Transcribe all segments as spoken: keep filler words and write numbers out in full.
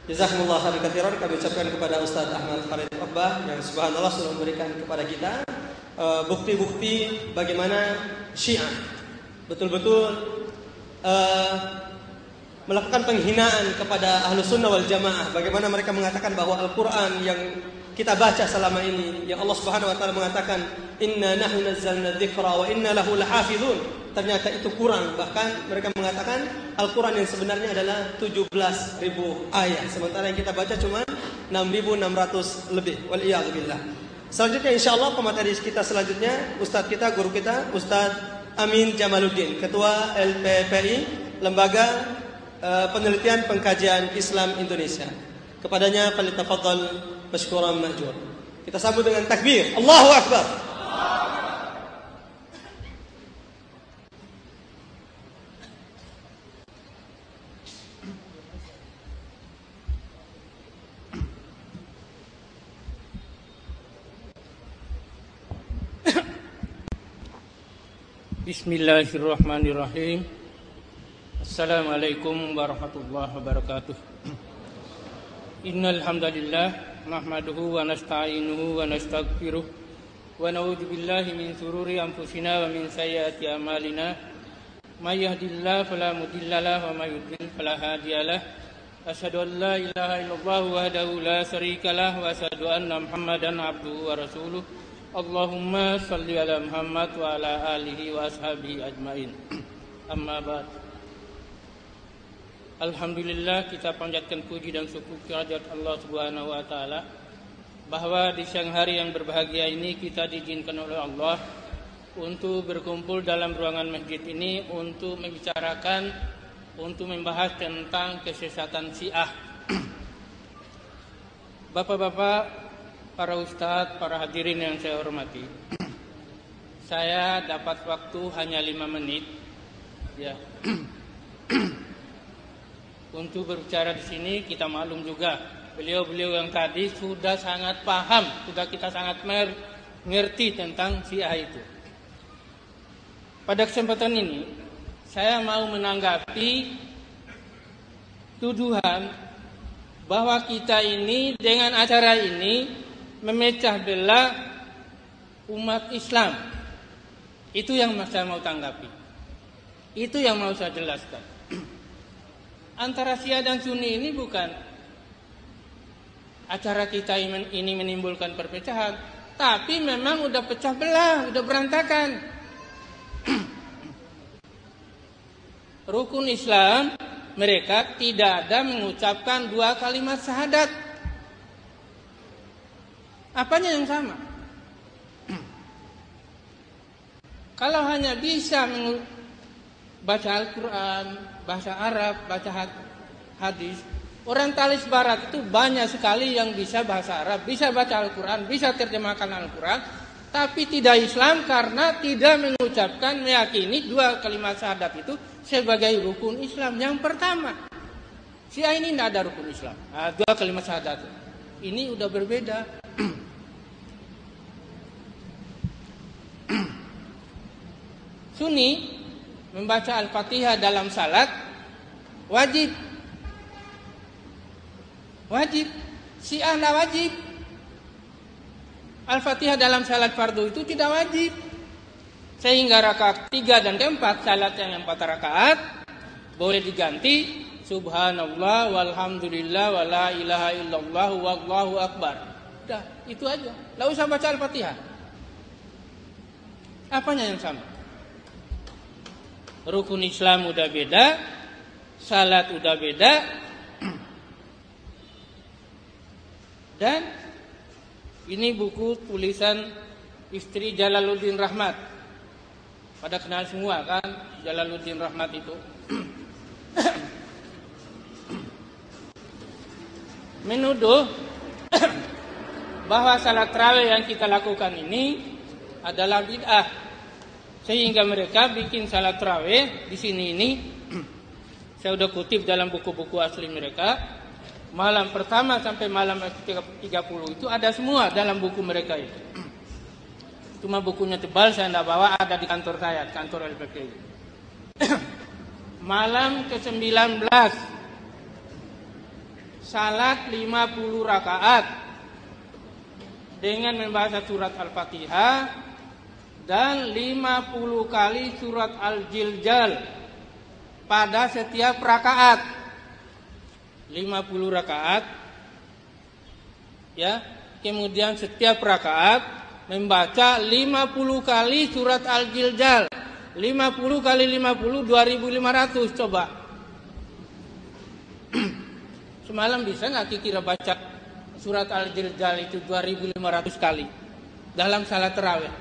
Jazakumullah khairan katsiran. Kami ucapkan kepada Ustaz Ahmad Farid Ogbah yang subhanallah sudah memberikan kepada kita uh, bukti-bukti bagaimana Syiah betul-betul uh, melakukan penghinaan kepada Ahlus Sunnah wal Jamaah. Bagaimana mereka mengatakan bahwa Al-Quran yang kita baca selama ini, yang Allah Subhanahu wa taala mengatakan inna nahnu nazzalna dzikra wa inna lahu lahafizun, ternyata itu kurang. Bahkan mereka mengatakan Al-Quran yang sebenarnya adalah tujuh belas ribu ayat, sementara yang kita baca cuma enam ribu enam ratus lebih. Wal iyad billah. Selanjutnya insyaallah pemateri kita selanjutnya Ustadz kita, guru kita, Ustadz Amin Jamaluddin, Ketua L P P I, Lembaga uh, Penelitian Pengkajian Islam Indonesia. Kepadanya falyatafaddal masykuran ma'jur. Kita sambut dengan takbir. Allahu Akbar. Bismillahirrahmanirrahim. Assalamualaikum warahmatullahi wabarakatuh. Innal hamdalillah nahmaduhu wa nasta'inuhu wa nastaghfiruh wa na'udzu billahi min shururi anfusina wa min sayyiati a'malina. May yahdihillahu fala mudilla lahu wa may yudlil fala hadiyalah. Asyhadu an la ilaha illallah wahdahu la syarika lah wa asyhadu anna Muhammadan abduhu wa rasuluh. Allahumma shalli ala Muhammad wa ala alihi wa ashabihi ajmain. Amma ba'd. Alhamdulillah, kita panjatkan puji dan syukur kehadirat Allah Subhanahu wa taala bahwa di siang hari yang berbahagia ini kita diizinkan oleh Allah untuk berkumpul dalam ruangan masjid ini untuk membicarakan, untuk membahas tentang kesesatan Syiah. Bapak-bapak, para ustadz, para hadirin yang saya hormati, saya dapat waktu hanya lima menit, ya. Untuk berbicara di sini. Kita maklum juga beliau-beliau yang tadi sudah sangat paham, sudah kita sangat mengerti tentang Syiah itu. Pada kesempatan ini saya mau menanggapi tuduhan bahwa kita ini dengan acara ini memecah belah umat Islam. Itu yang saya mau tanggapi. Itu yang mau saya jelaskan. Antara Syiah dan Sunni ini bukan acara kita ini menimbulkan perpecahan, tapi memang udah pecah belah, udah berantakan. Rukun Islam mereka tidak ada mengucapkan dua kalimat syahadat. Apanya yang sama? Kalau hanya bisa baca Al-Quran, bahasa Arab, baca hadis. Orang Talis Barat itu banyak sekali yang bisa bahasa Arab, bisa baca Al-Quran, bisa terjemahkan Al-Quran, tapi tidak Islam karena tidak mengucapkan, meyakini dua kalimat syahadat itu sebagai rukun Islam yang pertama. Syiah ini tidak ada rukun Islam, nah, dua kalimat syahadat. Ini udah berbeda. Sunni membaca Al-Fatihah dalam salat wajib. Wajib. Syiah tidak wajib. Al-Fatihah dalam salat fardu itu tidak wajib. Sehingga rakaat tiga dan keempat, salat yang empat rakaat boleh diganti subhanallah walhamdulillah wala ilaha illallah wallahu akbar. Udah, itu aja. Tidak usah baca Al-Fatihah. Apanya yang sama? Rukun Islam udah beda, salat udah beda, dan ini buku tulisan istri Jalaluddin Rahmat. Pada kenal semua kan Jalaluddin Rahmat itu. Menuduh bahwa salat tarawih yang kita lakukan ini adalah bid'ah. Sehingga mereka bikin salat tarawih di sini ini. Saya sudah kutip dalam buku-buku asli mereka. Malam pertama sampai malam tiga puluh itu ada semua dalam buku mereka itu. Cuma bukunya tebal, saya tidak bawa, ada di kantor saya, kantor L P P I. Malam ke sembilan belas salat lima puluh rakaat dengan membaca surat Al-Fatihah dan lima puluh kali surat Al-Jilzal pada setiap rakaat. lima puluh rakaat, ya. Kemudian setiap rakaat membaca lima puluh kali surat Al-Jilzal. lima puluh kali lima puluh, dua ribu lima ratus. Coba. Semalam bisa nggak kira baca surat Al-Jilzal itu dua ribu lima ratus kali dalam salat tarawih?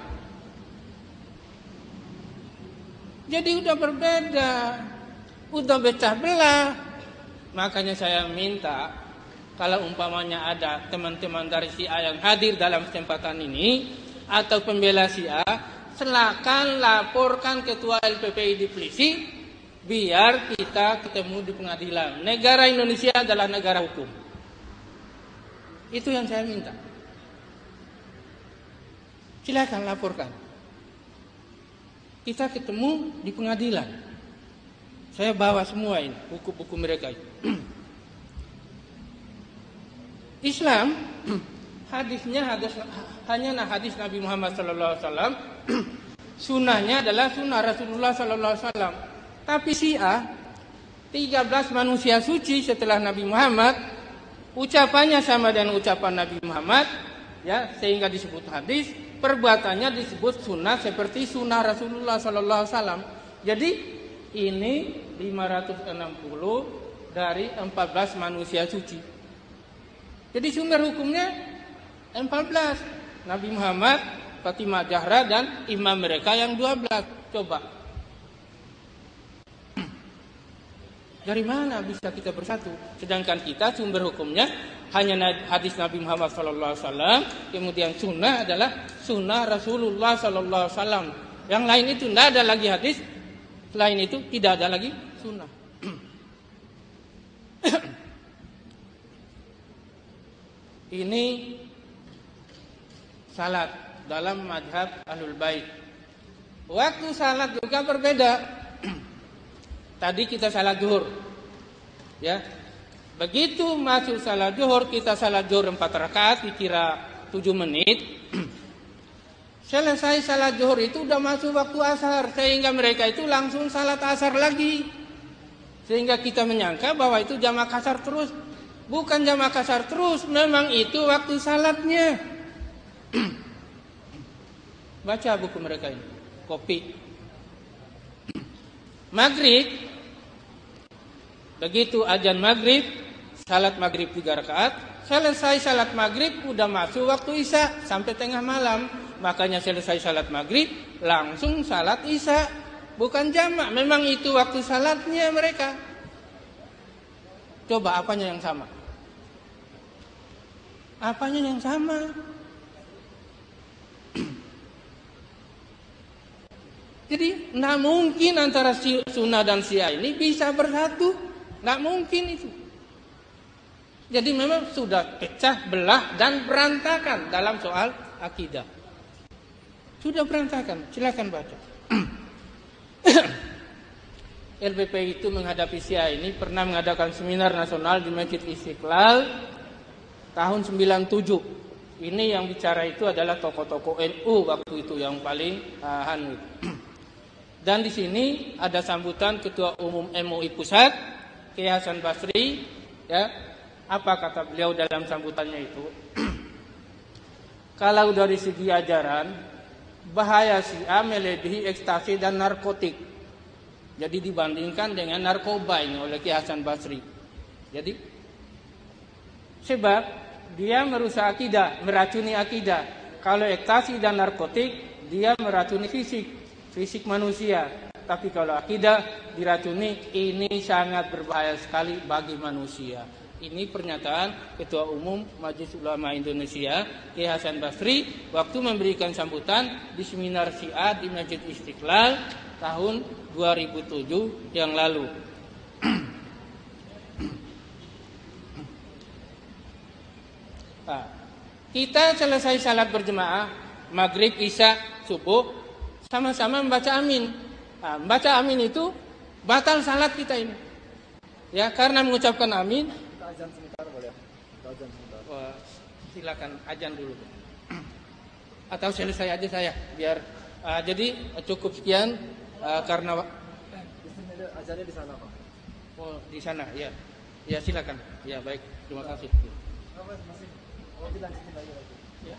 Jadi udah berbeda, udah pecah belah. Makanya saya minta, kalau umpamanya ada teman-teman dari Syiah yang hadir dalam kesempatan ini atau pembela Syiah, silakan laporkan ketua L P P I di polisi biar kita ketemu di pengadilan. Negara Indonesia adalah negara hukum. Itu yang saya minta. Silakan laporkan. Kita ketemu di pengadilan. Saya bawa semua ini buku-buku mereka. Islam hadisnya hadis hanya hadis Nabi Muhammad sallallahu alaihi wasallam. Sunnahnya adalah sunnah Rasulullah sallallahu alaihi wasallam. Tapi Syiah tiga belas manusia suci setelah Nabi Muhammad, ucapannya sama dengan ucapan Nabi Muhammad, ya, sehingga disebut hadis, perbuatannya disebut sunnah seperti sunnah Rasulullah sallallahu alaihi wasallam. Jadi ini lima ratus enam puluh dari empat belas manusia suci. Jadi sumber hukumnya empat belas. Nabi Muhammad, Fatimah Zahra dan imam mereka yang dua belas. Coba. Dari mana bisa kita bersatu? Sedangkan kita sumber hukumnya hanya hadis Nabi Muhammad sallallahu alaihi wasallam, kemudian sunnah adalah sunnah Rasulullah sallallahu alaihi wasallam. Yang lain itu tidak ada lagi hadis, selain itu tidak ada lagi sunnah. Ini salat dalam madhab Ahlul Bait. Waktu salat juga berbeda. Tadi kita salat zuhur, ya. Begitu masuk salat zuhur, kita salat zuhur empat rakaat, dikira tujuh menit. Selesai salat zuhur itu udah masuk waktu asar, sehingga mereka itu langsung salat asar lagi. Sehingga kita menyangka bahwa itu jamak asar terus. Bukan jamak asar terus, memang itu waktu salatnya. Baca buku mereka ini, kopi. Maghrib, begitu azan maghrib, salat maghrib tiga rakaat. Selesai salat maghrib, udah masuk waktu isya sampai tengah malam. Makanya selesai salat maghrib, langsung salat isya. Bukan jamak, memang itu waktu salatnya mereka. Coba apanya yang sama? Apanya yang sama? Jadi tidak mungkin antara sunnah dan Syiah ini bisa bersatu. Tidak mungkin itu. Jadi memang sudah pecah belah dan berantakan dalam soal akidah. Sudah berantakan. Silakan baca. L P P I itu menghadapi Syiah ini pernah mengadakan seminar nasional di Masjid Istiqlal tahun sembilan puluh tujuh. Ini yang bicara itu adalah tokoh-tokoh N U waktu itu yang paling uh, hanut. Dan di sini ada sambutan Ketua Umum M U I Pusat, Kiai Hasan Basri, ya. Apa kata beliau dalam sambutannya itu? Kalau dari segi ajaran, bahaya Syiah melebihi ekstasi dan narkotik. Jadi dibandingkan dengan narkoba ini oleh Kiai Hasan Basri. Jadi sebab dia merusak akidah, meracuni akidah. Kalau ekstasi dan narkotik, dia meracuni fisik, fisik manusia. Tapi kalau akidah diracuni, ini sangat berbahaya sekali bagi manusia. Ini pernyataan Ketua Umum Majelis Ulama Indonesia, Kiai Hasan Basri, waktu memberikan sambutan di seminar Syiah di Masjid Istiqlal tahun dua ribu tujuh yang lalu. Nah, kita selesai salat berjemaah, maghrib, isya, subuh, sama-sama membaca amin. Nah, membaca amin itu batal salat kita ini. Ya, karena mengucapkan amin. Azan sebentar boleh. Wah, silakan ajan dulu. Atau selesai aja saya biar uh, jadi cukup sekian uh, karena ajannya di sana, Pak. Oh, di sana ya. Ya silakan. Ya baik, terima kasih. Ya.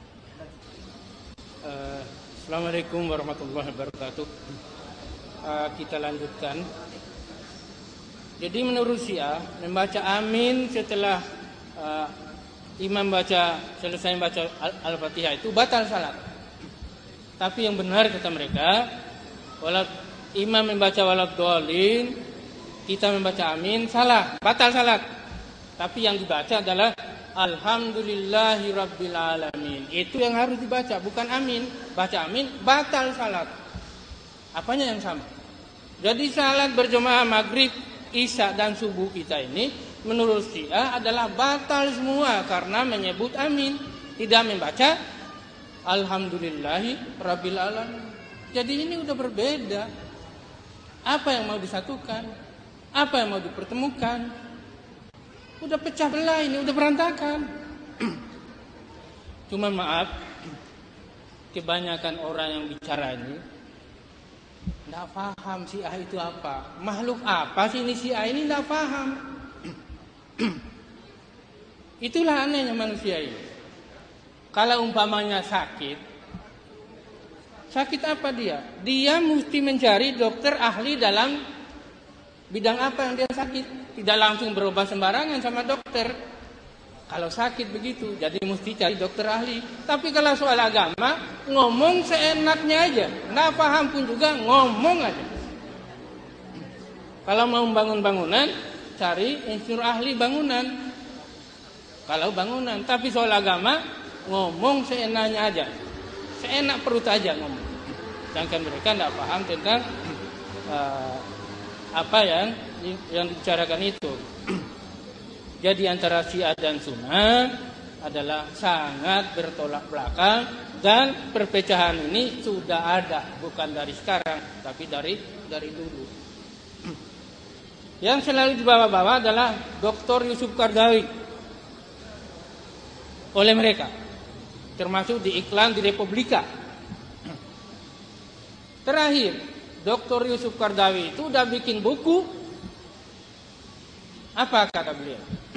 Uh, Assalamualaikum warahmatullahi wabarakatuh. Uh, kita lanjutkan. Jadi menurut Syiah membaca amin setelah uh, imam baca selesai membaca Al-Fatihah itu batal salat. Tapi yang benar kata mereka, walau imam membaca waladhdallin, kita membaca amin, salah, batal salat. Tapi yang dibaca adalah alhamdulillahi rabbil alamin. Itu yang harus dibaca, bukan amin. Baca amin, batal salat. Apanya yang sama? Jadi salat berjamaah maghrib, isya dan subuh kita ini menurut Syiah adalah batal semua karena menyebut amin, tidak membaca alhamdulillahi rabbil alamin. Jadi ini udah berbeda. Apa yang mau disatukan? Apa yang mau dipertemukan? Udah pecah belah ini, udah berantakan. Cuma maaf, kebanyakan orang yang bicara ini tidak paham Syiah itu apa. Makhluk apa sih ini Syiah ini, tidak paham. Itulah anehnya manusia ini. Kalau umpamanya sakit, sakit apa dia? Dia mesti mencari dokter ahli dalam bidang apa yang dia sakit. Tidak langsung berobat sembarangan sama dokter. Kalau sakit begitu, jadi mesti cari dokter ahli. Tapi kalau soal agama, ngomong seenaknya aja. Nggak paham pun juga, ngomong aja. Kalau mau bangun bangunan, cari insinyur ahli bangunan. Kalau bangunan, tapi soal agama, ngomong seenaknya aja. Seenak perut aja ngomong. Sedangkan mereka nggak paham tentang uh, apa yang yang dibicarakan itu. Jadi antara Syiah dan Sunnah adalah sangat bertolak belakang dan perpecahan ini sudah ada, bukan dari sekarang tapi dari dari dulu. Yang selalu dibawa-bawa adalah Doktor Yusuf Qaradawi oleh mereka, termasuk di iklan di Republika. Terakhir, Doktor Yusuf Qaradawi itu udah bikin buku. Apa kata beliau?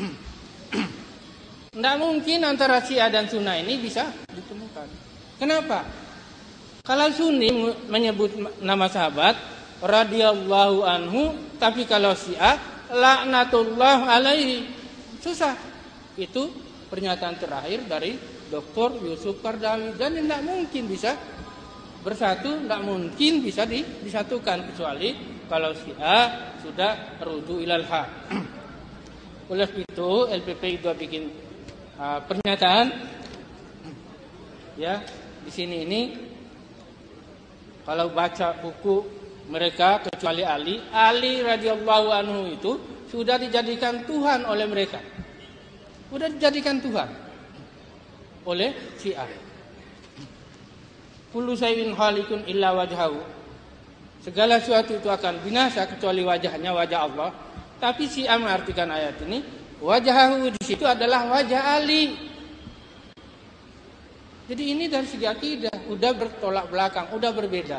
Tidak mungkin antara Syiah dan Sunnah ini bisa ditemukan. Kenapa? Kalau Sunni menyebut nama sahabat radhiyallahu anhu, tapi kalau Syiah laknatullah alaihi. Susah. Itu pernyataan terakhir dari Doktor Yusuf Qaradawi, dan tidak mungkin bisa bersatu, tidak mungkin bisa disatukan kecuali kalau Syiah sudah rujuk ilal haq. Oleh itu L P P itu bikin uh, pernyataan ya di sini ini, kalau baca buku mereka kecuali Ali, Ali radhiyallahu anhu itu sudah dijadikan Tuhan oleh mereka. Sudah dijadikan Tuhan oleh Syiah. Kullu syai'in halikun illa wajhahu. Segala sesuatu itu akan binasa kecuali wajahnya, wajah Allah. Tapi Syiah mengartikan ayat ini, wajahahu di situ adalah wajah Ali. Jadi ini dari segi akidah udah bertolak belakang, udah berbeda.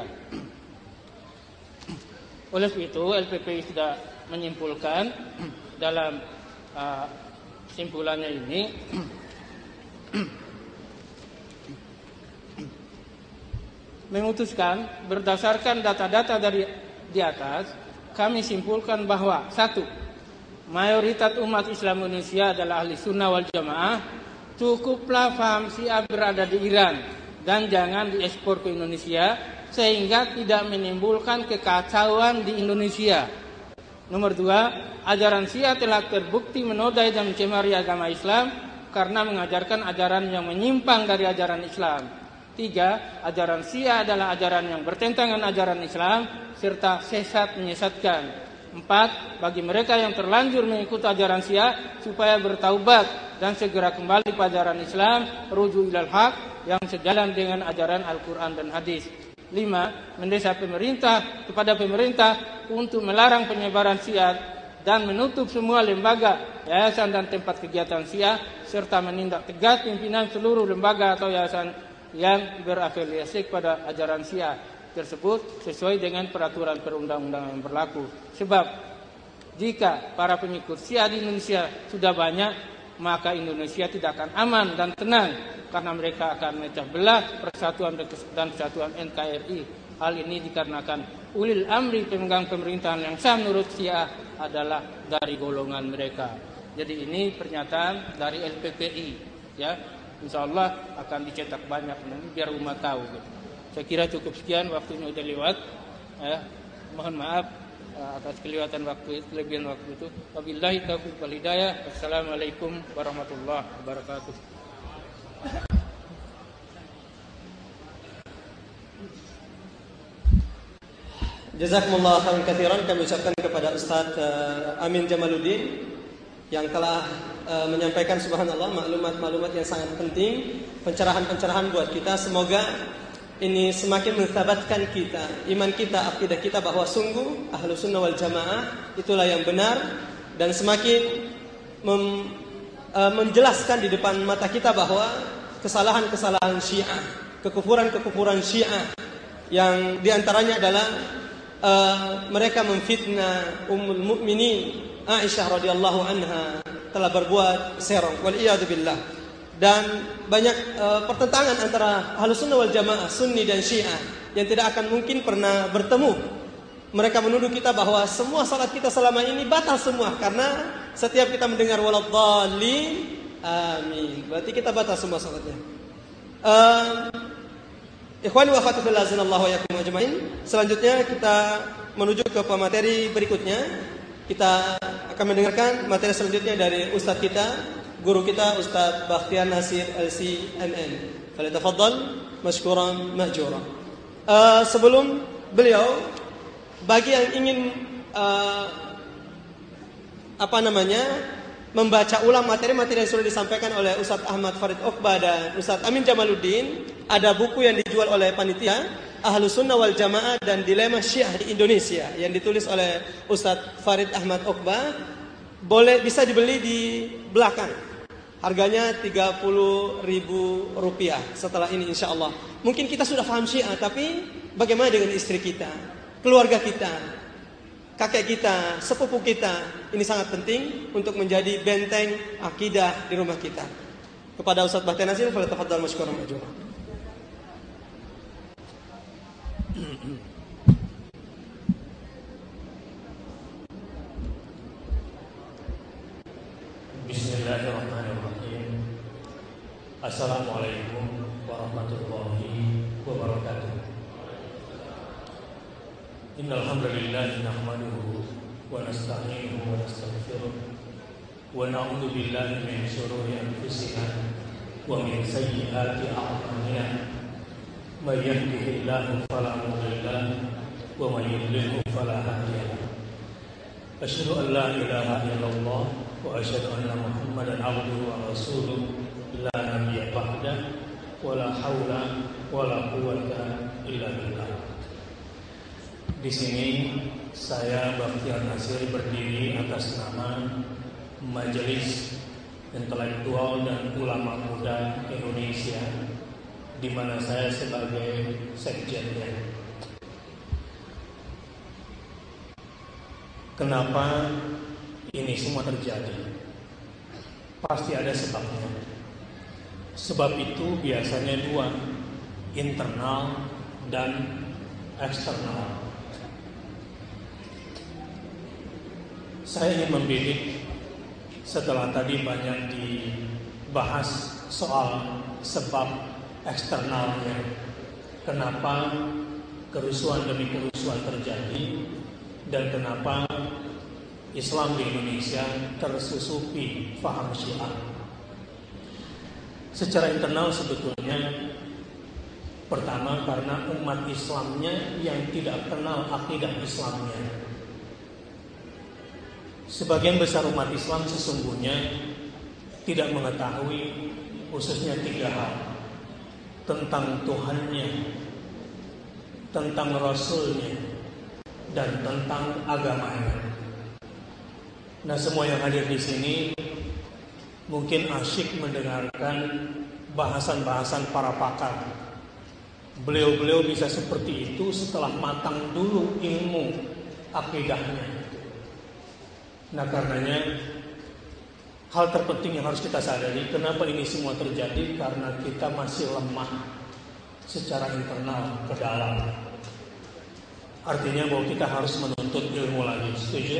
Oleh itu L P P sudah menyimpulkan dalam uh, simpulannya ini, memutuskan berdasarkan data-data dari di atas, kami simpulkan bahwa satu, mayoritas umat Islam Indonesia adalah ahli sunnah wal jamaah. Cukuplah paham Syiah berada di Iran dan jangan diekspor ke Indonesia sehingga tidak menimbulkan kekacauan di Indonesia. Nomor dua, ajaran Syiah telah terbukti menodai dan mencemari agama Islam karena mengajarkan ajaran yang menyimpang dari ajaran Islam. Tiga, ajaran Syiah adalah ajaran yang bertentangan ajaran Islam serta sesat menyesatkan. Empat, bagi mereka yang terlanjur mengikuti ajaran Syiah supaya bertaubat dan segera kembali pada ajaran Islam, rujuk ilal haq yang sejalan dengan ajaran Al-Quran dan Hadis. Lima, mendesak pemerintah kepada pemerintah untuk melarang penyebaran Syiah dan menutup semua lembaga, yayasan dan tempat kegiatan Syiah, serta menindak tegas pimpinan seluruh lembaga atau yayasan yang berafiliasi kepada ajaran Syiah tersebut sesuai dengan peraturan perundang-undangan yang berlaku. Sebab jika para pengikut Syiah di Indonesia sudah banyak, maka Indonesia tidak akan aman dan tenang, karena mereka akan memecah belah persatuan dan kesatuan N K R I. Hal ini dikarenakan ulil amri pemegang pemerintahan yang sah menurut Syiah adalah dari golongan mereka. Jadi ini pernyataan dari L P P I, ya. Insya Allah akan dicetak banyak nanti biar umat tahu. Gitu. Saya kira cukup sekian, waktunya udah lewat. Ya. Mohon maaf atas kelewatan waktu, kelebihan waktu itu. Wabillahi taufiq wal hidayah. Wassalamualaikum warahmatullahi wabarakatuh. Jazakumullah khairan katsiran, kami ucapkan kepada Ustaz uh, Amin Jamaluddin yang telah uh, menyampaikan subhanallah maklumat-maklumat yang sangat penting, pencerahan-pencerahan buat kita. Semoga ini semakin mentsabatkan kita, iman kita, akidah kita bahwa sungguh Ahlus Sunnah wal Jamaah itulah yang benar, dan semakin mem, uh, menjelaskan di depan mata kita bahwa kesalahan-kesalahan Syiah, kekufuran-kekufuran Syiah yang diantaranya adalah Uh, mereka memfitnah Ummul Mukminin Aisyah radhiyallahu anha, telah berbuat serong wal iyad billah, dan banyak uh, pertentangan antara Ahlus Sunnah wal Jamaah, Sunni dan Syiah yang tidak akan mungkin pernah bertemu. Mereka menuduh kita bahwa semua salat kita selama ini batal semua karena setiap kita mendengar waladhdallin amin, berarti kita batal semua salatnya. Uh, Ikhwani wa akhwati fillah, azanallahu wa iyyakum ajmain. Selanjutnya kita menuju ke pemateri berikutnya. Kita akan mendengarkan materi selanjutnya dari ustaz kita, guru kita, Ustaz Bakhtiar Nasir L C M N. Falyatafaddal mashkuran ma'jura. Uh, sebelum beliau, bagi yang ingin uh, apa namanya membaca ulang materi-materi yang sudah disampaikan oleh Ustaz Ahmad Farid Okbah dan Ustaz Amin Jamaluddin, ada buku yang dijual oleh panitia Ahlus Sunnah wal Jamaah dan Dilema Syiah di Indonesia yang ditulis oleh Ustaz Farid Ahmad Okbah. Boleh, bisa dibeli di belakang. Harganya tiga puluh ribu rupiah setelah ini insyaallah. Mungkin kita sudah paham Syiah, tapi bagaimana dengan istri kita, keluarga kita, kakek kita, sepupu kita? Ini sangat penting untuk menjadi benteng akidah di rumah kita. Kepada Ustaz Bakhtiar Nasir, falyatafaddal mashkuran ma'jura. Bismillahirrahmanirrahim. Assalamualaikum warahmatullahi wabarakatuh. Innal hamdalillah nahmaduhu wa nasta'inuhu wa nastaghfiruh wa na'udzu billahi min shururi anfusina wa min sayyiati a'malina. May yahdihillahu fala mudilla lahu wa may yudlilhu fala hadiya lahu. Asyhadu an la ilaha illallah wa asyhadu anna Muhammadan abduhu wa rasuluh la nabiyya ba'da wa la haula wa la quwwata illa billah. Di sini saya Bakhtiar Nasir berdiri atas nama Majelis Intelektual dan Ulama Muda Indonesia, di mana saya sebagai sekjennya. Kenapa ini semua terjadi? Pasti ada sebabnya. Sebab itu biasanya dua, internal dan eksternal. Saya ingin membidik setelah tadi banyak dibahas soal sebab eksternalnya. Kenapa kerusuhan demi kerusuhan terjadi dan kenapa Islam di Indonesia tersusupi faham Syiah. Secara internal sebetulnya pertama karena umat Islamnya yang tidak kenal akidah Islamnya. Sebagian besar umat Islam sesungguhnya tidak mengetahui khususnya tiga hal: tentang Tuhannya, tentang Rasulnya, dan tentang agamanya. Nah, semua yang hadir di sini mungkin asyik mendengarkan bahasan-bahasan para pakar. Beliau-beliau bisa seperti itu setelah matang dulu ilmu akidahnya. Nah, karenanya hal terpenting yang harus kita sadari, kenapa ini semua terjadi, karena kita masih lemah secara internal ke dalam. Artinya bahwa kita harus menuntut ilmu lagi. Setuju?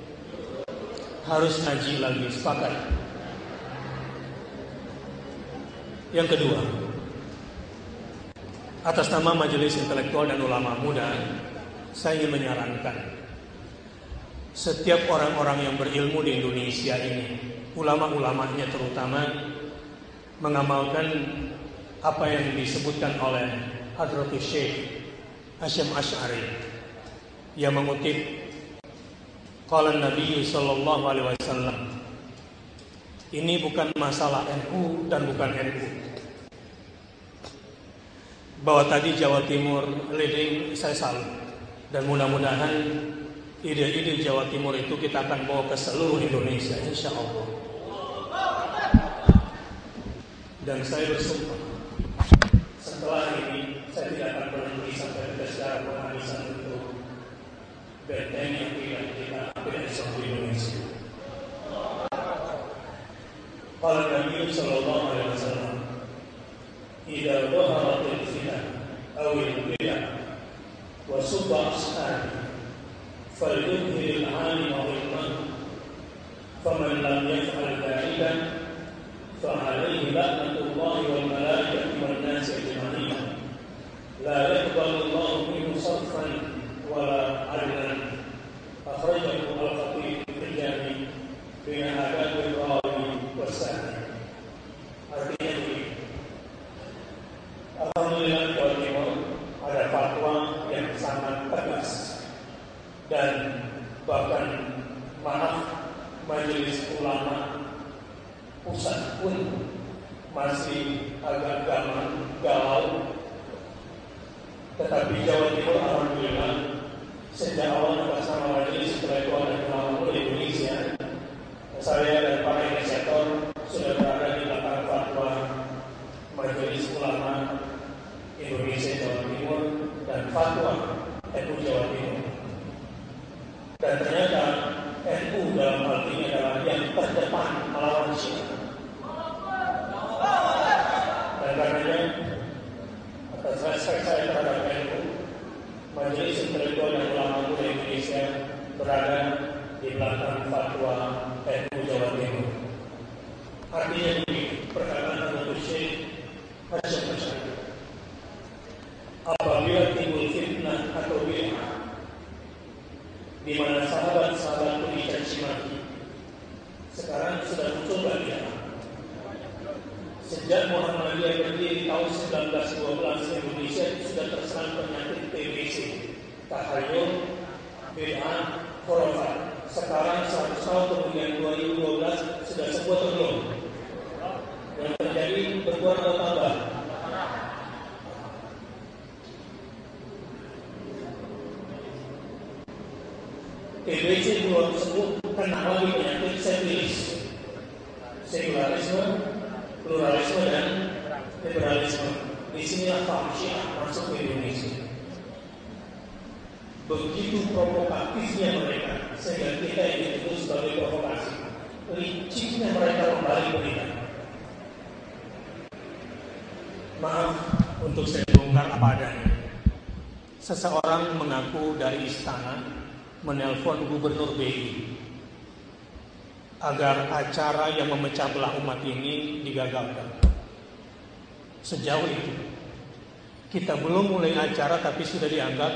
Harus ngaji lagi. Sepakat? Yang kedua, atas nama Majelis Intelektual dan Ulama Muda, saya ingin menyarankan setiap orang-orang yang berilmu di Indonesia ini, ulama-ulamanya terutama, mengamalkan apa yang disebutkan oleh Hadratus Syekh Hasyim Asy'ari yang mengutip qala Nabi sallallahu alaihi wasallam, ini bukan masalah N U dan bukan N U. Bahwa tadi Jawa Timur leading, saya salut, dan mudah-mudahan ide-ide Jawa Timur itu kita akan bawa ke seluruh Indonesia, insya Allah. Dan saya bersumpah setelah ini saya tidak akan berhenti sampai ke sejarah penghabisan untuk benteng yang tidak kita ambil di seluruh Indonesia. Qala Nabi sallallahu alaihi wasallam, idza dhaharatil fitan aw al-bid'ah wa subba ashabi falyudhhir al-'alim al-ilman faman lam yaf'al dhalika fa 'alayhi la'natullahi wal malaikati wan nasi ajma'in la yaqbalu Allahu minhu sarfan wala 'adlan. Akhrajahu al-Khatib al-Jami' bi adabil rawi wasani. Artinya begini, alhamdulillah Jawa Timur ada fatwa yang sangat tegas, dan bahkan maaf majelis ulama pusat pun masih agak galau, tetapi Jawa Timur alhamdulillah sejak awal bersama majelis intelektual dan ulama muda Indonesia, saya dan para inisiator sudah berada di belakang fatwa Majelis Ulama Indonesia Jawa Timur dan fatwa N U Jawa Timur. Dan ternyata N U dalam hal ini adalah yang terdepan melawan Syiah. Dan karenanya atas respek saya terhadap N U, Majelis Intelektual dan Ulama Muda Indonesia berada di belakang fatwa N U Jawa Timur. Artinya begini, perkataan Hadratus Syekh Hasyim Asy'ari, apabila timbul fitnah atau bid'ah di mana sahabat-sahabat pun dicaci maki, sekarang sudah muncul lagi. Sejak Muhammadiyah berdiri tahun seribu sembilan ratus dua belas, Indonesia sudah terserang penyakit T B C, tahayul, bid'ah, khurafat. Sekarang seratus tahun kemudian dua ribu dua belas sudah sebuah atau belum? Yang terjadi berkurang atau tambah? T B C belum sembuh, kena lagi penyakit sekulis, sekularisme, pluralisme dan liberalisme. Disinilah paham Syiah masuk ke Indonesia. Begitu provokatifnya mereka, sehingga kita ini itu sebagai provokasi. Liciknya mereka kembali berikan. Maaf untuk saya bongkar apa adanya. Seseorang mengaku dari istana menelpon Gubernur B I agar acara yang memecah belah umat ini digagalkan. Sejauh itu kita belum mulai acara tapi sudah dianggap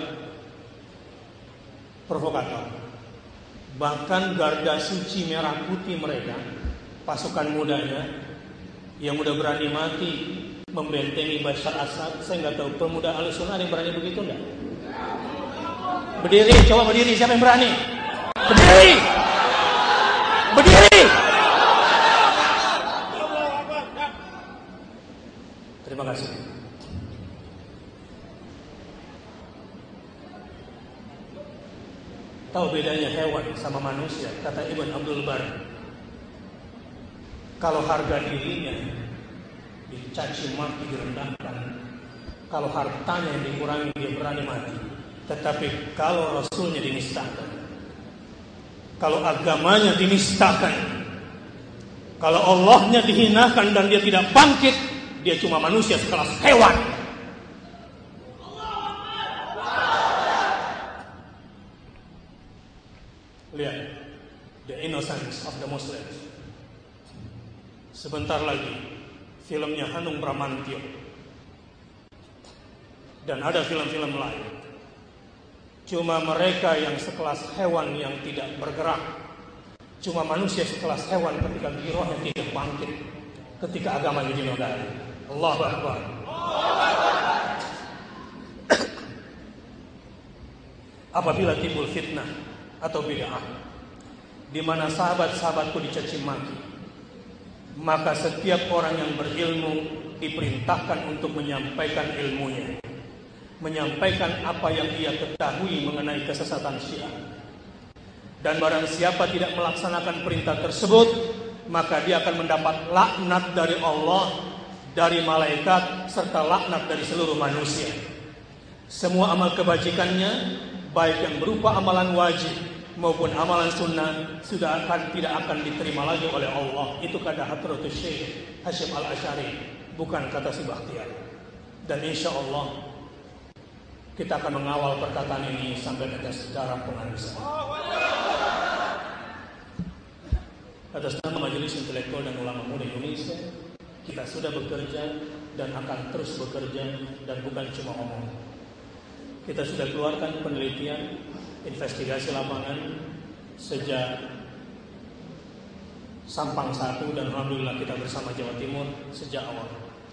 provokator. Bahkan garda suci merah putih mereka, pasukan mudanya yang udah berani mati membentengi Bashar Assad. Saya nggak tahu pemuda Ahlussunnah ada yang berani begitu enggak? Berdiri, coba berdiri, siapa yang berani? Berdiri, berdiri. Terima kasih. Tahu bedanya hewan sama manusia? Kata Ibn Abdul Bar, kalau harga dirinya dicaci maki, direndahkan, kalau hartanya dikurangi, dia berani mati. Tetapi kalau Rasulnya dinistakan, kalau agamanya dinistakan, kalau Allahnya dihinakan dan dia tidak bangkit, dia cuma manusia sekelas hewan. Lihat, the innocence of the Muslims. Sebentar lagi filmnya Hanung Bramantyo dan ada film-film lain. Cuma mereka yang sekelas hewan yang tidak bergerak, cuma manusia sekelas hewan ketika girohnya tidak bangkit, ketika agamanya dinodai. Allahu Akbar. Apabila timbul fitnah atau bid'ah di mana sahabat-sahabatku dicaci maki, maka setiap orang yang berilmu diperintahkan untuk menyampaikan ilmunya, menyampaikan apa yang ia ketahui mengenai kesesatan Syiah. Dan barang siapa tidak melaksanakan perintah tersebut, maka dia akan mendapat laknat dari Allah, dari malaikat, serta laknat dari seluruh manusia. Semua amal kebajikannya, baik yang berupa amalan wajib maupun amalan sunnah, sudah akan tidak akan diterima lagi oleh Allah. Itu kata Hadratus Syekh Hasyim Al-Asy'ari, bukan kata si Bakhtiar. Dan insya Allah kita akan mengawal perkataan ini sampai ke darah penghabisan. Atas nama Majelis Intelektual dan Ulama Muda Indonesia, kita sudah bekerja dan akan terus bekerja, dan bukan cuma ngomong. Kita sudah keluarkan penelitian, investigasi lapangan sejak Sampang satu, dan alhamdulillah kita bersama Jawa Timur sejak awal.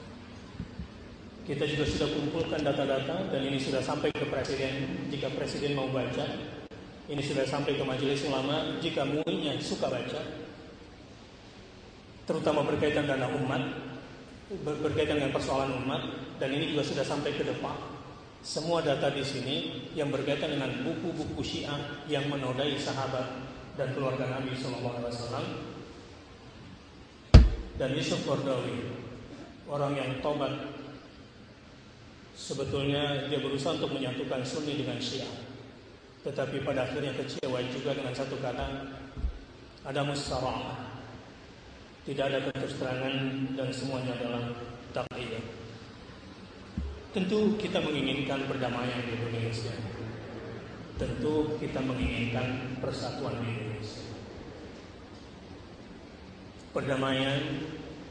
Kita juga sudah kumpulkan data-data dan ini sudah sampai ke Presiden. Jika Presiden mau baca, ini sudah sampai ke Majelis Ulama jika M U I-nya suka baca, terutama berkaitan dengan umat, berkaitan dengan persoalan umat, dan ini juga sudah sampai ke depan. Semua data di sini yang berkaitan dengan buku-buku Syiah yang menodai sahabat dan keluarga Nabi Sallallahu Alaihi Wasallam. Dan Yusuf Qaradawi, orang yang tobat, sebetulnya dia berusaha untuk menyatukan Sunni dengan Syiah, tetapi pada akhirnya kecewa juga dengan satu kata, ada musarah, tidak ada keterterangan, dan semuanya adalah taqiyah. Tentu kita menginginkan perdamaian di Indonesia. Tentu kita menginginkan persatuan di Indonesia. Perdamaian,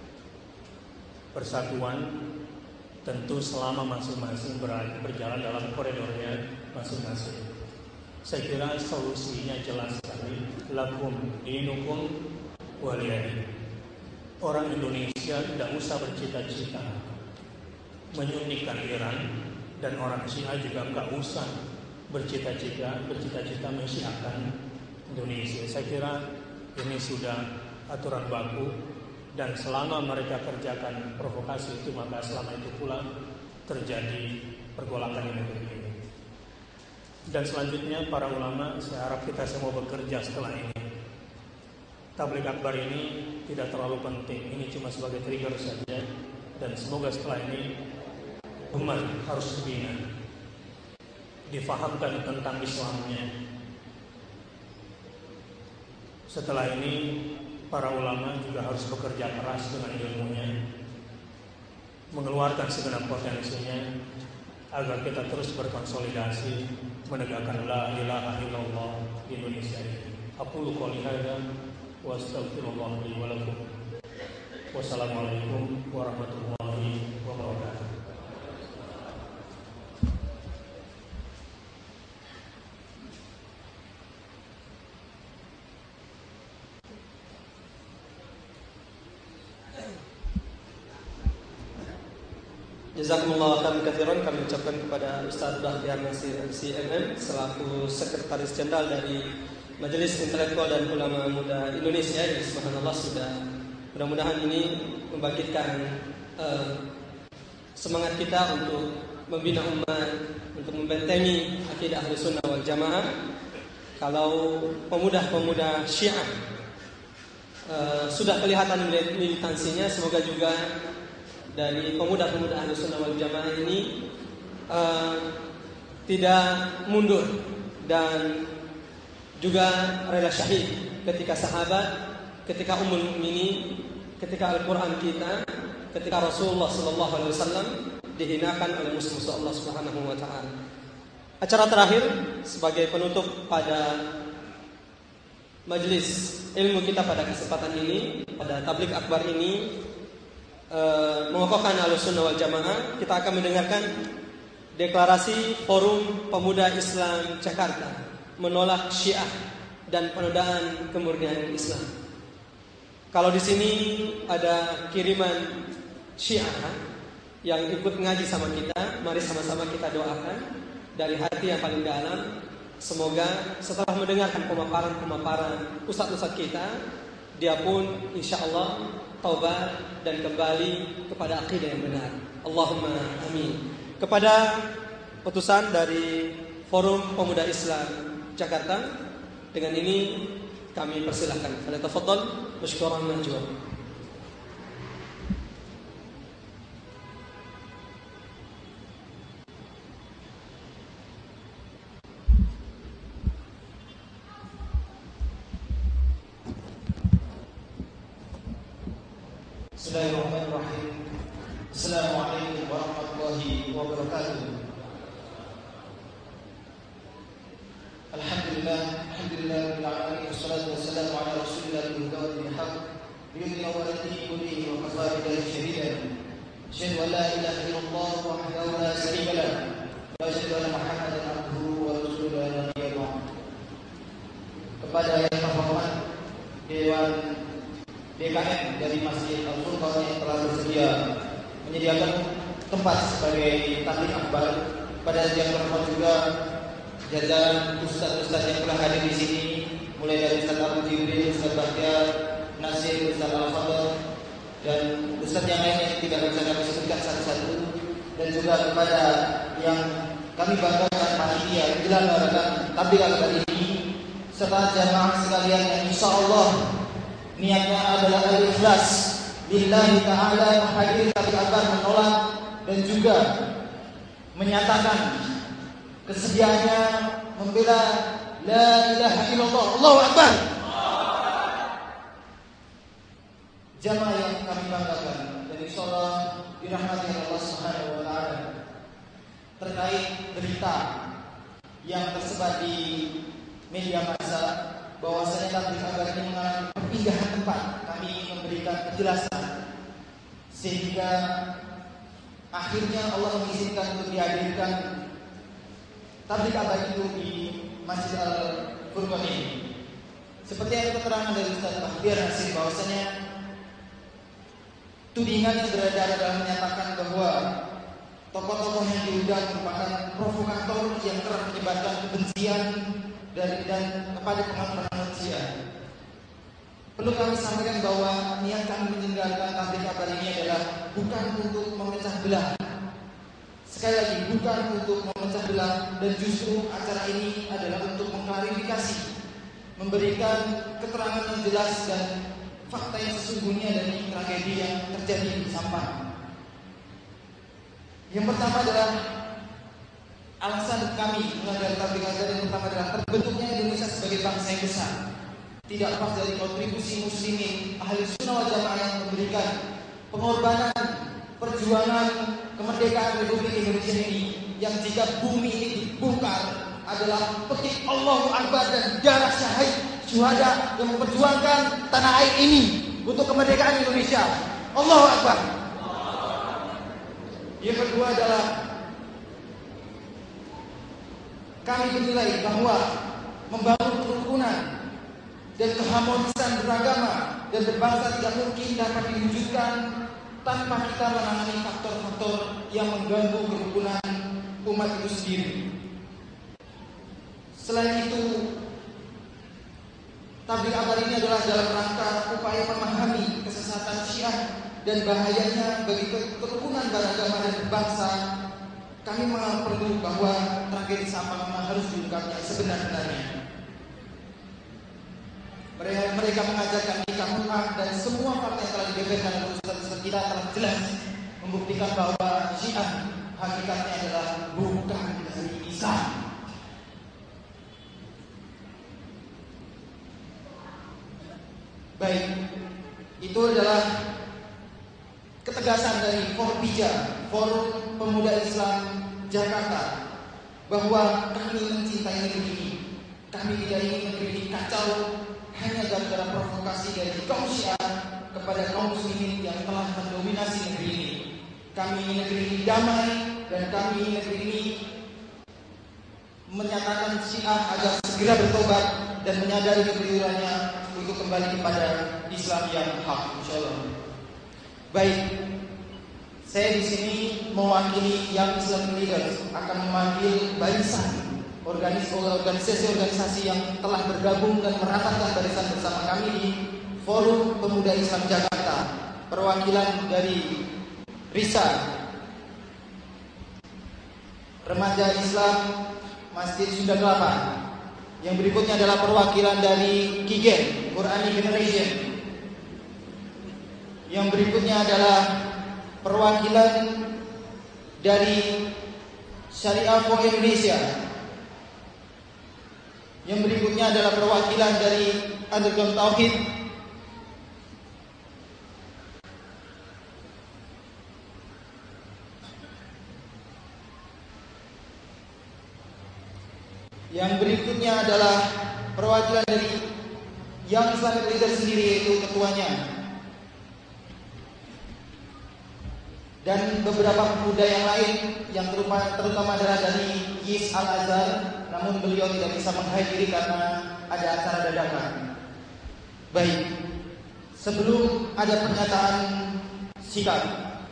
persatuan, tentu selama masing-masing berjalan dalam koridornya masing-masing. Saya kira solusinya jelas sekali. Lakum dinukum waliyadin. Orang Indonesia tidak usah bercita-cita menyunnikan Iran, dan orang Syiah juga enggak usah bercita-cita bercita-cita mensyiahkan Indonesia. Saya kira ini sudah aturan baku, dan selama mereka kerjakan provokasi itu, maka selama itu pula terjadi pergolakan di negeri ini. Dan selanjutnya para ulama, saya harap kita semua bekerja setelah ini. Tabligh akbar ini tidak terlalu penting, ini cuma sebagai trigger saja, dan semoga setelah ini umat harus dibina, difahamkan tentang Islamnya. Setelah ini para ulama juga harus bekerja keras dengan ilmunya, mengeluarkan segenap potensinya, agar kita terus berkonsolidasi menegakkan la ilaha illallah di Indonesia ini. Aqulu qouli hadza wa astaghfirullah li wa lakum. Wassalamualaikum warahmatullahi wabarakatuh. Jazakumullah khairan katsiran, kami ucapkan kepada Ustaz Bakhtiar Nasir M C M M selaku Sekretaris Jenderal dari Majelis Intelektual dan Ulama Muda Indonesia yang subhanallah sudah mudah-mudahan ini membangkitkan uh, semangat kita untuk membina umat, untuk membentengi akidah Ahlus Sunnah wal Jamaah. kalau pemuda-pemuda Syiah uh, sudah kelihatan militansinya, semoga juga dari pemuda-pemuda Ahlussunnah wal Jamaah ini uh, tidak mundur dan juga rela syahid ketika sahabat, ketika Ummul Mukminin, ketika Al-Quran kita, ketika Rasulullah Sallallahu Alaihi Wasallam dihinakan oleh musuh-musuh Allah Subhanahu Wa Taala. Acara terakhir sebagai penutup pada majelis ilmu kita pada kesempatan ini, pada tablik akbar ini, eh, mengokohkan Ahlussunnah wal Jamaah, kita akan mendengarkan deklarasi Forum Pemuda Islam Jakarta menolak Syiah dan penodaan kemurnian Islam. Kalau di sini ada kiriman Syiah yang ikut ngaji sama kita, mari sama-sama kita doakan dari hati yang paling dalam, semoga setelah mendengarkan pemaparan-pemaparan ustadz-ustadz kita, dia pun insya Allah taubat dan kembali kepada akidah yang benar. Allahumma amin. Kepada putusan dari Forum Pemuda Islam Jakarta, dengan ini kami persilahkan. Falyatafaddal masykuran mahjuran. Bismillahirrahmanirrahim. Assalamualaikum warahmatullahi wabarakatuh. Alhamdulillah, alhamdulillah rabbil alamin, wassalatu wassalamu ala rasulillah al-huda bil haqq bi nawati kulli wa kafa billahi shahidan. Asyhadu an la ilaha illallah wahdahu la syarika lah wa asyhadu anna Muhammadan abduhu wa rasuluhu la nabiyya ba'd. Kepada yang terhormat Dewan D K M dari Masjid Al-Furqan yang telah bersedia menyediakan tempat sebagai tablik akbar, pada yang terhormat juga jajaran ustaz-ustaz yang telah hadir di sini, mulai dari Ustaz Abu Jibril, Ustaz Bahtiar, Nasir, Ustaz Al-Fadl, dan ustaz yang lain yang tidak bisa kami sebutkan satu-satu, dan juga kepada yang kami banggakan panitia menyelenggarakan tablik akbar ini, serta jamaah sekalian yang insya Allah niatnya adalah al-ikhlas lillahi ta'ala, hadir tablik akbar menolak dan juga menyatakan kesediaannya membela la ilaha illallah, Allahu akbar. Jamaah yang kami banggakan dan insyaallah dirahmati Allah Subhanahu wa taala, terkait berita yang tersebar di media massa bahwasanya tablik akbar ini mengalami perpindahan tempat, kami memberikan kejelasan sehingga akhirnya Allah mengizinkan untuk dihadirkan tablik akbar itu di Masjid Al-Furqan ini. Seperti yang keterangan dari Ustaz Bahtiar Nasir bahwasanya tudingan yang beredar adalah menyatakan bahwa tokoh-tokoh yang diundang merupakan provokator yang kerap menyebarkan kebencian dari dan kepada pengamat manusia. Perlu kami sampaikan bahwa niat kami menyelenggarakan tablik akbar ini adalah bukan untuk memecah belah. Sekali lagi, bukan untuk memecah belah, dan justru acara ini adalah untuk mengklarifikasi, memberikan keterangan yang jelas dan fakta yang sesungguhnya dari tragedi yang terjadi di Sampang. Yang pertama adalah alasan kami mengadakan tablik akbar yang pertama adalah terbentuknya Indonesia sebagai bangsa yang besar. Tidak lepas dari kontribusi muslimin Ahlussunnah wal Jamaah yang memberikan pengorbanan, perjuangan kemerdekaan Republik Indonesia ini, yang jika bumi ini dibongkar adalah petik Allahu Akbar dan darah syahid syuhada yang memperjuangkan tanah air ini untuk kemerdekaan Indonesia. Allahu Akbar. Yang kedua adalah kami menilai bahwa membangun kerukunan dan keharmonisan beragama dan berbangsa tidak mungkin dapat diwujudkan tanpa kita menangani faktor-faktor yang mengganggu kerukunan umat itu sendiri. Selain itu, tablik akbar ini adalah dalam rangka upaya memahami kesesatan Syiah dan bahayanya bagi kerukunan beragama dan berbangsa. Kami menganggap perlu bahwa tragedi Sampang memang harus diungkap yang sebenar-benarnya. Mereka, mereka mengajarkan kita mut'ah dan semua fakta yang telah dibeberkan oleh ustaz-ustaz kita telah jelas membuktikan bahwa Syiah hakikatnya adalah bukan dari Islam. Baik, itu adalah ketegasan dari Forpija, Forum Pemuda Islam Jakarta, bahwa kami mencintai negeri ini. Kami tidak ingin negeri ini kacau hanya gara-gara provokasi dari kaum Syiah kepada kaum muslimin yang telah mendominasi negeri ini. Kami ingin negeri ini damai, dan kami ingin negeri ini menyatakan Syiah agar segera bertobat dan menyadari kekeliruannya untuk kembali kepada Islam yang hak, insyaallah. Baik, saya di sini mewakili yang Islam Leaders akan memanggil barisan organisasi-organisasi yang telah bergabung dan merapatkan barisan bersama kami di Forum Pemuda Islam Jakarta. Perwakilan dari RISA, Remaja Islam Masjid Sunda Kelapa. Yang berikutnya adalah perwakilan dari Kigen, Quranic Generation. Yang berikutnya adalah perwakilan dari Syariah for Indonesia. Yang berikutnya adalah perwakilan dari Underground Tauhid. Yang berikutnya adalah perwakilan dari Young Islamic Leader sendiri, yaitu ketuanya. Dan beberapa pemuda yang lain yang terutama, terutama adalah dari Yis Al-Azhar, namun beliau tidak bisa menghadiri karena ada acara dadakan. Baik, sebelum ada pernyataan sikap,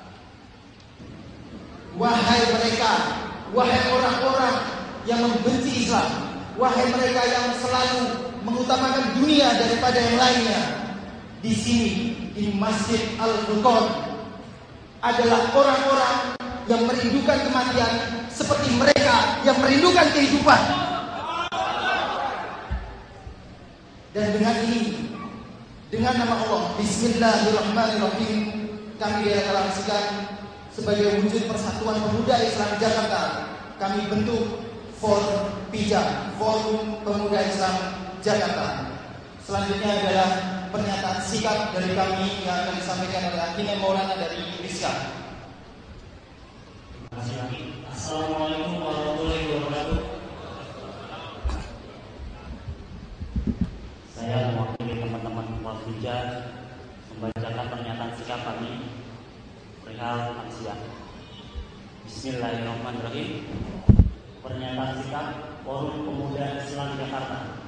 wahai mereka, wahai orang-orang yang membenci Islam, wahai mereka yang selalu mengutamakan dunia daripada yang lainnya, di sini di Masjid Al-Furqan adalah orang-orang yang merindukan kematian seperti mereka yang merindukan kehidupan. Dan dengan ini, dengan nama Allah, Bismillahirrahmanirrahim, kami deklarasikan sebagai wujud persatuan pemuda Islam Jakarta, kami bentuk Forpija, Forum Pemuda Islam Jakarta. Selanjutnya adalah pernyataan sikap dari kami yang akan disampaikan oleh Akhine Maulana dari Rizka. Assalamualaikum warahmatullahi wabarakatuh. Saya mewakili teman-teman Forpija membacakan pernyataan sikap kami perihal lansia. Bismillahirrahmanirrahim. Pernyataan sikap Forum Pemuda Islam Jakarta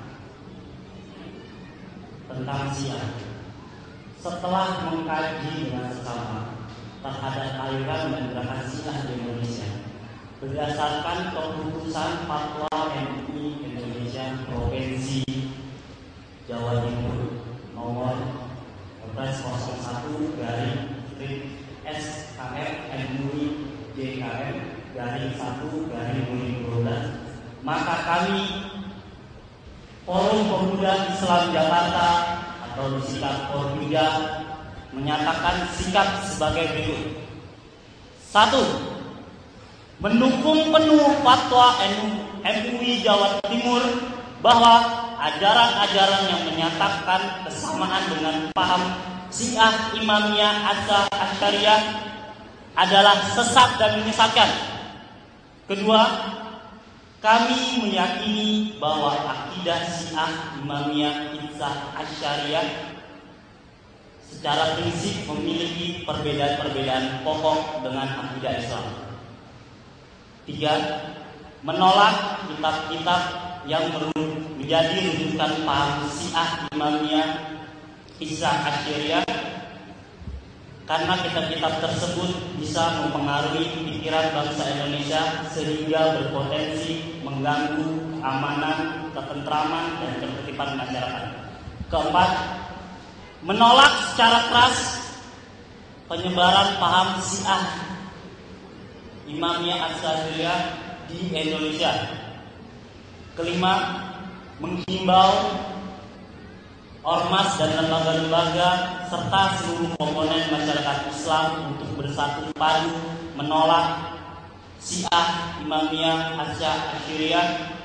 tentang Syiah. Setelah mengkaji dengan seksama terhadap aliran dan gerakan Syiah di Indonesia berdasarkan keputusan Fatwa M U I Indonesia Provinsi Jawa Timur nomor Kepres nol satu garing S K M M U I J K M garing satu garing dua ribu dua belas, maka kami Forum Pemuda Islam Jakarta atau disingkat Forpija menyatakan sikap sebagai berikut. Satu, mendukung penuh fatwa M U I Jawa Timur bahwa ajaran-ajaran yang menyatakan kesamaan dengan paham Syiah Imamiyah Asy'ariyah adalah sesat dan menyesatkan. Kedua, kami meyakini bahwa akidah Syiah Imamiyah Asy'ariyah secara prinsip memiliki perbedaan-perbedaan pokok dengan akidah Islam. Tiga, menolak kitab-kitab yang menjadi rujukan paham Syiah Imamiyah Asy'ariyah karena kitab-kitab tersebut bisa mempengaruhi pikiran bangsa Indonesia sehingga berpotensi mengganggu keamanan, ketentraman, dan ketertiban masyarakat. Keempat, menolak secara keras penyebaran paham Syiah Imamiyah Asy'ariyah di Indonesia. Kelima, menghimbau ormas dan lembaga-lembaga serta seluruh komponen masyarakat Islam untuk bersatu padu menolak Syiah, Imamiyah, Asy'ariyah.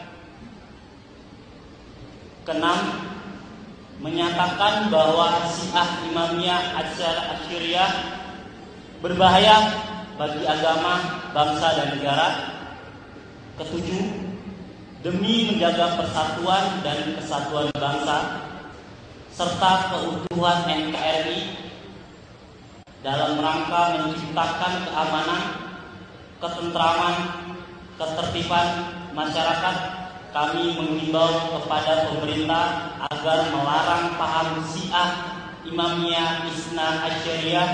Keenam, menyatakan bahwa Syiah, Imamiyah, Asy'ariyah berbahaya bagi agama, bangsa dan negara. Ketujuh, demi menjaga persatuan dan kesatuan bangsa serta keutuhan N K R I dalam rangka menciptakan keamanan, ketentraman, ketertiban masyarakat, kami mengimbau kepada pemerintah agar melarang paham Syiah, Imamiyah, Isna Asy'ariyah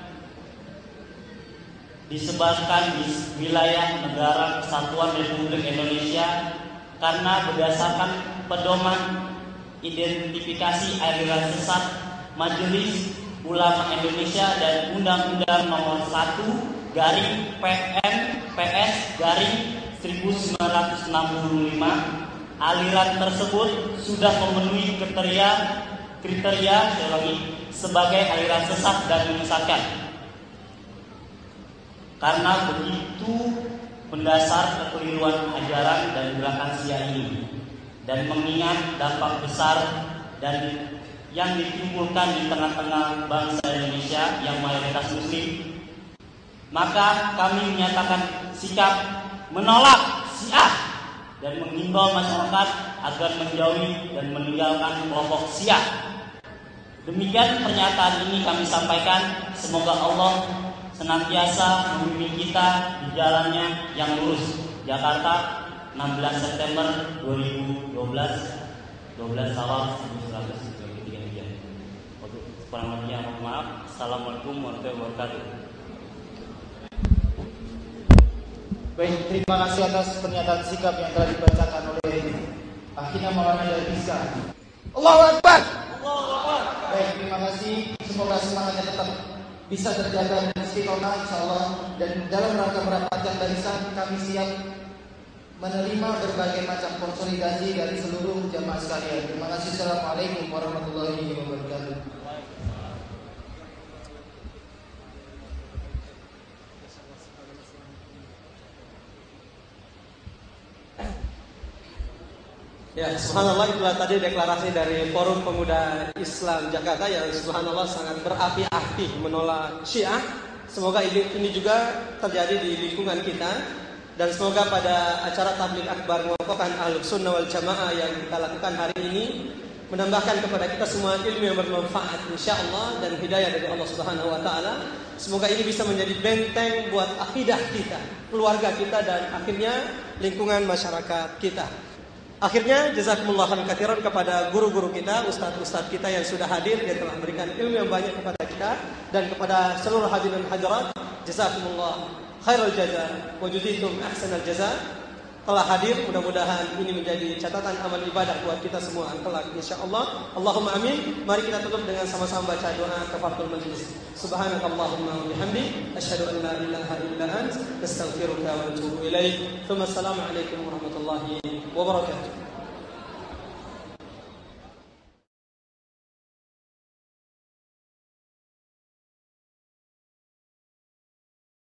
disebarkan di wilayah negara Kesatuan Republik Indonesia karena berdasarkan pedoman identifikasi aliran sesat Majelis Ulama Indonesia dan Undang-Undang Nomor satu garing P N P S garing seribu sembilan ratus enam puluh lima, aliran tersebut sudah memenuhi kriteria kriteria sebagai aliran sesat dan menyesatkan. Karena begitu mendasar kekeliruan ajaran dan gerakan Syiah ini, dan mengingat dampak besar dan yang ditimbulkan di tengah-tengah bangsa Indonesia yang mayoritas Muslim, maka kami menyatakan sikap menolak Syiah dan mengimbau masyarakat agar menjauhi dan meninggalkan kelompok Syiah. Demikian pernyataan ini kami sampaikan. Semoga Allah senantiasa membimbing kita di jalannya yang lurus. Jakarta, enam belas September dua ribu dua belas, dua belas Syawal seribu sembilan ratus tiga puluh tiga Hijriah. Kurang lebihnya mohon maaf. Assalamualaikum warahmatullahi wabarakatuh. Baik, terima kasih atas pernyataan sikap yang telah dibacakan oleh Akhina Maulana dari Bisa. Allahu Akbar. Allahu Akbar. Baik, terima kasih. Semoga semangatnya tetap bisa terjaga dan istiqomah insyaallah, dan dalam rangka merapatkan barisan kami siap menerima berbagai macam konsolidasi dari seluruh jamaah sekalian. Terima kasih. Assalamualaikum warahmatullahi wabarakatuh. Ya, subhanallah, itulah tadi deklarasi dari Forum Pemuda Islam Jakarta yang subhanallah sangat berapi-api menolak Syiah. Semoga ini, ini juga terjadi di lingkungan kita, dan semoga pada acara tabligh akbar mengokohkan Ahlus Sunnah wal Jamaah yang kita lakukan hari ini menambahkan kepada kita semua ilmu yang bermanfaat insyaallah dan hidayah dari Allah Subhanahu wa taala. Semoga ini bisa menjadi benteng buat akidah kita, keluarga kita, dan akhirnya lingkungan masyarakat kita. Akhirnya jazakumullah khairan katsiran kepada guru-guru kita, ustaz-ustaz kita yang sudah hadir, yang telah memberikan ilmu yang banyak kepada kita, dan kepada seluruh hadirin hadirat, jazakumullah khairal jaza wa juzitum ahsanal jaza. Telah hadir, mudah-mudahan ini menjadi catatan amal ibadah buat kita semua kelak insyaallah. Allahumma amin. Mari kita tutup dengan sama-sama baca doa kafaratul majlis. Subhanakallahumma wa bihamdik asyhadu an la ilaha illa anta astaghfiruka wa atubu ilaik. Assalamu alaikum warahmatullahi wabarakatuh.